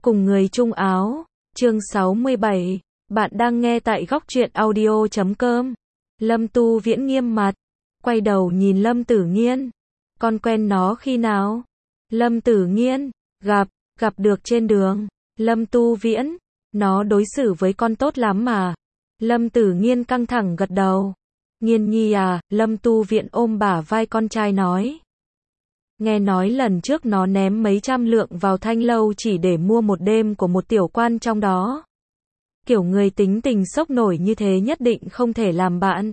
Cùng người chung áo, chương 67, bạn đang nghe tại góc truyện audio.com. Lâm Tu Viễn nghiêm mặt, quay đầu nhìn Lâm Tử Nghiên. Con quen nó khi nào? Lâm Tử Nghiên, gặp được trên đường. Lâm Tu Viễn, nó đối xử với con tốt lắm mà. Lâm Tử Nghiên căng thẳng gật đầu. Nghiên nhi à, Lâm Tu Viễn ôm bả vai con trai nói. Nghe nói lần trước nó ném mấy trăm lượng vào Thanh Lâu chỉ để mua một đêm của một tiểu quan trong đó. Kiểu người tính tình sốc nổi như thế nhất định không thể làm bạn.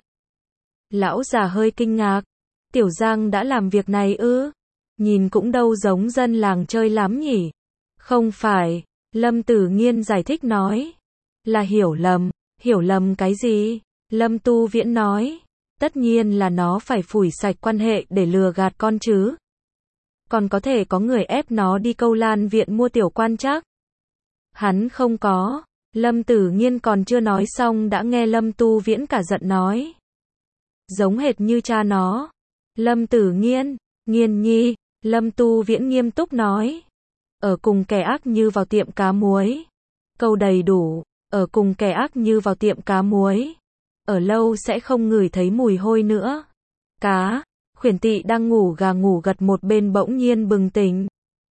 Lão già hơi kinh ngạc. Tiểu Giang đã làm việc này ư? Nhìn cũng đâu giống dân làng chơi lắm nhỉ? Không phải, Lâm Tử Nghiên giải thích nói. Là hiểu lầm cái gì? Lâm Tu Viễn nói. Tất nhiên là nó phải phủi sạch quan hệ để lừa gạt con chứ. Còn có thể có người ép nó đi Câu Lan viện mua tiểu quan chắc. Hắn không có. Lâm Tử Nghiên còn chưa nói xong đã nghe Lâm Tu Viễn cả giận nói. Giống hệt như cha nó. Lâm Tử Nghiên, Nghiên nhi, Lâm Tu Viễn nghiêm túc nói. Ở cùng kẻ ác như vào tiệm cá muối. Câu đầy đủ, ở cùng kẻ ác như vào tiệm cá muối. Ở lâu sẽ không ngửi thấy mùi hôi nữa. Cá. Khuyển Tị đang ngủ gà ngủ gật một bên bỗng nhiên bừng tỉnh.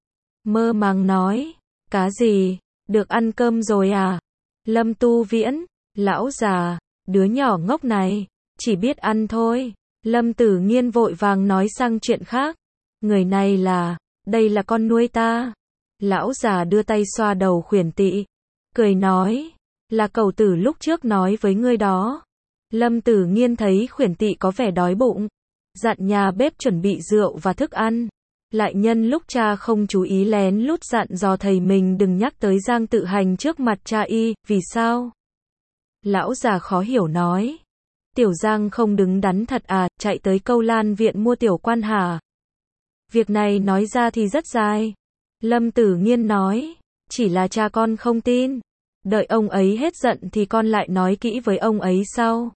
Mơ màng nói, cá gì, được ăn cơm rồi à? Lâm Tu Viễn, lão già, đứa nhỏ ngốc này, chỉ biết ăn thôi. Lâm Tử Nghiên vội vàng nói sang chuyện khác. Người này đây là con nuôi ta. Lão già đưa tay xoa đầu Khuyển Tị, cười nói, là cậu tử lúc trước nói với ngươi đó. Lâm Tử Nghiên thấy Khuyển Tị có vẻ đói bụng. Dặn nhà bếp chuẩn bị rượu và thức ăn. Lại nhân lúc cha không chú ý lén lút dặn dò thầy mình đừng nhắc tới Giang Tự Hành trước mặt cha y, vì sao? Lão già khó hiểu nói. Tiểu Giang không đứng đắn thật à, chạy tới Câu Lan viện mua tiểu quan hả? Việc này nói ra thì rất dài. Lâm Tử Nghiên nói, chỉ là cha con không tin. Đợi ông ấy hết giận thì con lại nói kỹ với ông ấy sau.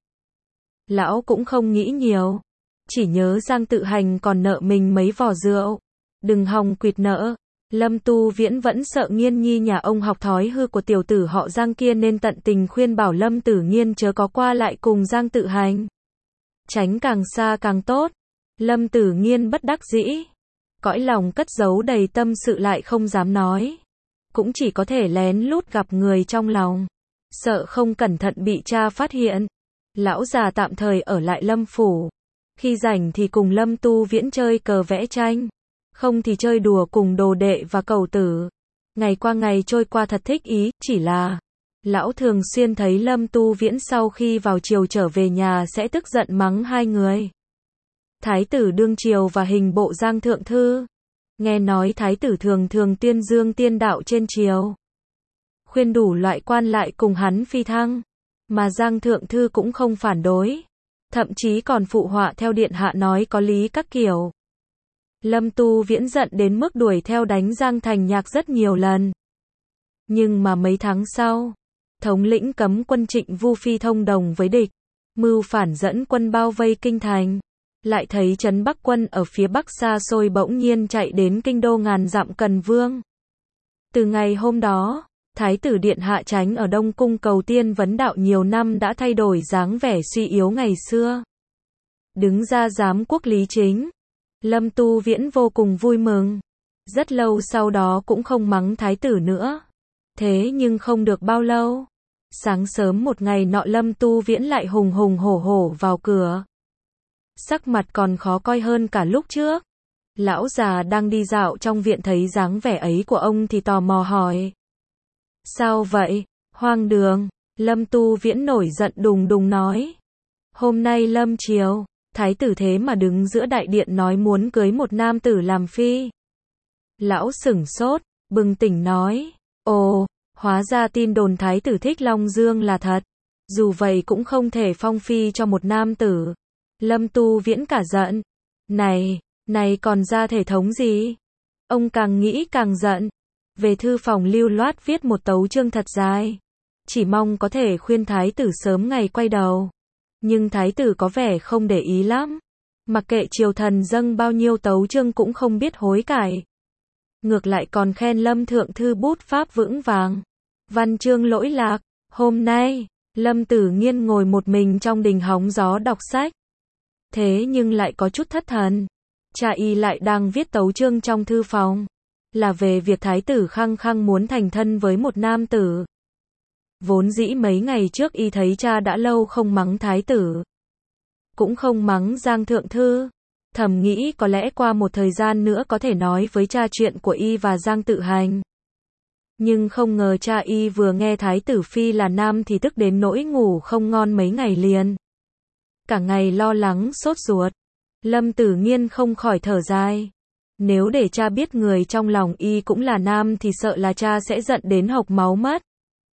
Lão cũng không nghĩ nhiều. Chỉ nhớ Giang Tự Hành còn nợ mình mấy vò rượu. Đừng hòng quỵt nợ. Lâm Tu Viễn vẫn sợ Nghiên nhi nhà ông học thói hư của tiểu tử họ Giang kia nên tận tình khuyên bảo Lâm Tử Nghiên chớ có qua lại cùng Giang Tự Hành. Tránh càng xa càng tốt. Lâm Tử Nghiên bất đắc dĩ. Cõi lòng cất giấu đầy tâm sự lại không dám nói. Cũng chỉ có thể lén lút gặp người trong lòng. Sợ không cẩn thận bị cha phát hiện. Lão già tạm thời ở lại Lâm phủ. Khi rảnh thì cùng Lâm Tu Viễn chơi cờ vẽ tranh. Không thì chơi đùa cùng đồ đệ và cậu tử. Ngày qua ngày trôi qua thật thích ý, chỉ là lão thường xuyên thấy Lâm Tu Viễn sau khi vào triều trở về nhà sẽ tức giận mắng hai người. Thái tử đương triều và hình bộ Giang Thượng Thư. Nghe nói thái tử thường tuyên dương tiên đạo trên triều. Khuyên đủ loại quan lại cùng hắn phi thăng. Mà Giang Thượng Thư cũng không phản đối. Thậm chí còn phụ họa theo điện hạ nói có lý các kiểu. Lâm Tu Viễn giận đến mức đuổi theo đánh Giang Thành Nhạc rất nhiều lần. Nhưng mà mấy tháng sau, thống lĩnh cấm quân Trịnh Vu Phi thông đồng với địch, mưu phản dẫn quân bao vây kinh thành. Lại thấy trấn Bắc quân ở phía bắc xa xôi bỗng nhiên chạy đến kinh đô ngàn dặm Cần Vương. Từ ngày hôm đó, Thái tử điện hạ tránh ở Đông Cung cầu tiên vấn đạo nhiều năm đã thay đổi dáng vẻ suy yếu ngày xưa. Đứng ra giám quốc lý chính. Lâm Tu Viễn vô cùng vui mừng. Rất lâu sau đó cũng không mắng thái tử nữa. Thế nhưng không được bao lâu. Sáng sớm một ngày nọ Lâm Tu Viễn lại hùng hổ vào cửa. Sắc mặt còn khó coi hơn cả lúc trước. Lão già đang đi dạo trong viện thấy dáng vẻ ấy của ông thì tò mò hỏi. Sao vậy? Hoang đường. Lâm Tu Viễn nổi giận đùng nói. Hôm nay lâm triều, thái tử thế mà đứng giữa đại điện nói muốn cưới một nam tử làm phi. Lão sửng sốt, bừng tỉnh nói. Ồ, hóa ra tin đồn thái tử thích Long Dương là thật. Dù vậy cũng không thể phong phi cho một nam tử. Lâm Tu Viễn cả giận. Này còn ra thể thống gì? Ông càng nghĩ càng giận. Về thư phòng lưu loát viết một tấu chương thật dài. Chỉ mong có thể khuyên thái tử sớm ngày quay đầu. Nhưng thái tử có vẻ không để ý lắm. Mặc kệ triều thần dâng bao nhiêu tấu chương cũng không biết hối cải. ngược lại còn khen Lâm thượng thư bút pháp vững vàng, văn chương lỗi lạc. Hôm nay, Lâm Tử Nghiên ngồi một mình trong đình hóng gió đọc sách. Thế nhưng lại có chút thất thần. Cha y lại đang viết tấu chương trong thư phòng, là về việc thái tử khăng khăng muốn thành thân với một nam tử. Vốn dĩ mấy ngày trước y thấy cha đã lâu không mắng thái tử, cũng không mắng Giang thượng thư, thầm nghĩ có lẽ qua một thời gian nữa có thể nói với cha chuyện của y và Giang Tự Hành. Nhưng không ngờ cha y vừa nghe thái tử phi là nam thì tức đến nỗi ngủ không ngon mấy ngày liền. Cả ngày lo lắng sốt ruột. Lâm Tử Nghiên không khỏi thở dài. Nếu để cha biết người trong lòng y cũng là nam thì sợ là cha sẽ giận đến hộc máu mất.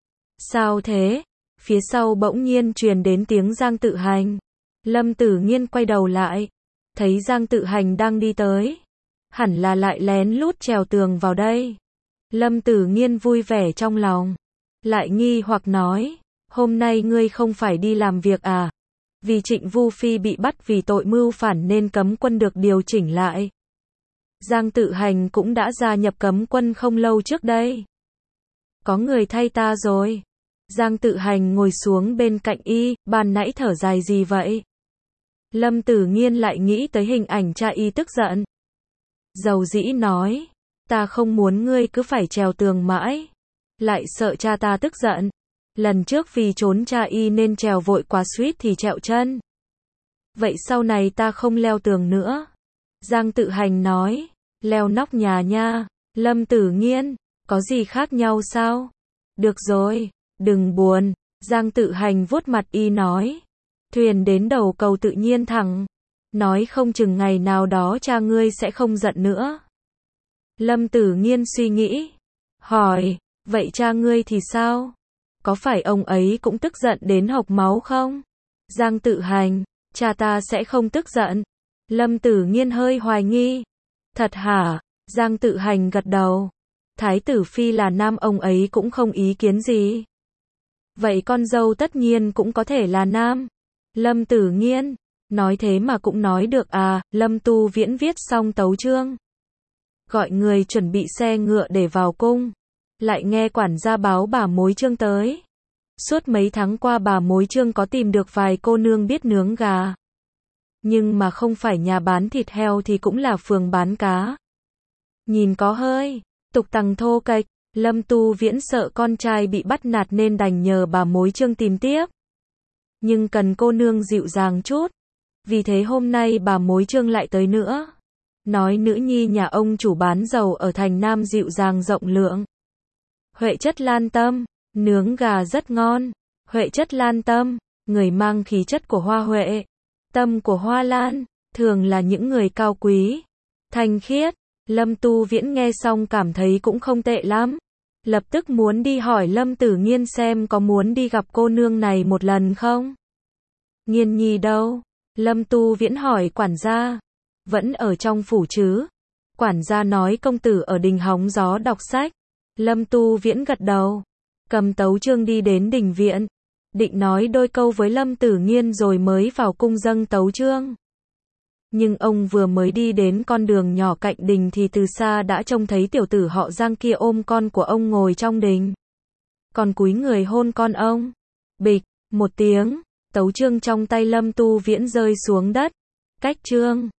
Sao thế? Phía sau bỗng nhiên truyền đến tiếng Giang Tự Hành. Lâm Tử Nghiên quay đầu lại, thấy Giang Tự Hành đang đi tới. Hẳn là lại lén lút trèo tường vào đây. Lâm Tử Nghiên vui vẻ trong lòng, lại nghi hoặc nói, hôm nay ngươi không phải đi làm việc à? Vì Trịnh Vu Phi bị bắt vì tội mưu phản nên cấm quân được điều chỉnh lại. Giang Tự Hành cũng đã gia nhập cấm quân không lâu trước đây. Có người thay ta rồi. Giang Tự Hành ngồi xuống bên cạnh y, ban nãy thở dài gì vậy? Lâm Tử Nghiên lại nghĩ tới hình ảnh cha y tức giận. Dầu dĩ nói, ta không muốn ngươi cứ phải trèo tường mãi. Lại sợ cha ta tức giận. Lần trước vì trốn cha y nên trèo vội quá suýt thì trẹo chân. Vậy sau này ta không leo tường nữa. Giang Tự Hành nói, leo nóc nhà nha. Lâm Tử Nghiên, có gì khác nhau sao? Được rồi, đừng buồn. Giang Tự Hành vuốt mặt y nói, thuyền đến đầu cầu tự nhiên thẳng. Nói không chừng ngày nào đó cha ngươi sẽ không giận nữa. Lâm Tử Nghiên suy nghĩ, hỏi, vậy cha ngươi thì sao? Có phải ông ấy cũng tức giận đến hộc máu không? Giang Tự Hành, cha ta sẽ không tức giận. Lâm Tử Nghiên hơi hoài nghi. Thật hả? Giang Tự Hành gật đầu. Thái tử phi là nam ông ấy cũng không ý kiến gì. Vậy con dâu tất nhiên cũng có thể là nam. Lâm Tử Nghiên, nói thế mà cũng nói được à? Lâm Tu Viễn viết xong tấu chương, gọi người chuẩn bị xe ngựa để vào cung. Lại nghe quản gia báo bà Mối Trương tới. Suốt mấy tháng qua bà Mối Trương có tìm được vài cô nương biết nướng gà. Nhưng mà không phải nhà bán thịt heo thì cũng là phường bán cá. Nhìn có hơi tục tằng thô kệch. Lâm Tu Viễn sợ con trai bị bắt nạt nên đành nhờ bà Mối Trương tìm tiếp. Nhưng cần cô nương dịu dàng chút. Vì thế hôm nay bà Mối Trương lại tới nữa. Nói nữ nhi nhà ông chủ bán dầu ở thành Nam dịu dàng rộng lượng. Huệ chất lan tâm, nướng gà rất ngon. Huệ chất lan tâm, người mang khí chất của hoa huệ, tâm của hoa lan, thường là những người cao quý, thanh khiết. Lâm Tu Viễn nghe xong cảm thấy cũng không tệ lắm. Lập tức muốn đi hỏi Lâm Tử Nghiên xem có muốn đi gặp cô nương này một lần không. Nghiên nhi đâu? Lâm Tu Viễn hỏi quản gia. Vẫn ở trong phủ chứ? Quản gia nói công tử ở đình hóng gió đọc sách. Lâm Tu Viễn gật đầu, cầm tấu chương đi đến đình viện, định nói đôi câu với Lâm Tử Nghiên rồi mới vào cung dâng tấu chương. Nhưng ông vừa mới đi đến con đường nhỏ cạnh đình thì từ xa đã trông thấy tiểu tử họ Giang kia ôm con của ông ngồi trong đình. Còn cúi người hôn con ông. Bịch, một tiếng, tấu chương trong tay Lâm Tu Viễn rơi xuống đất. Cách chương.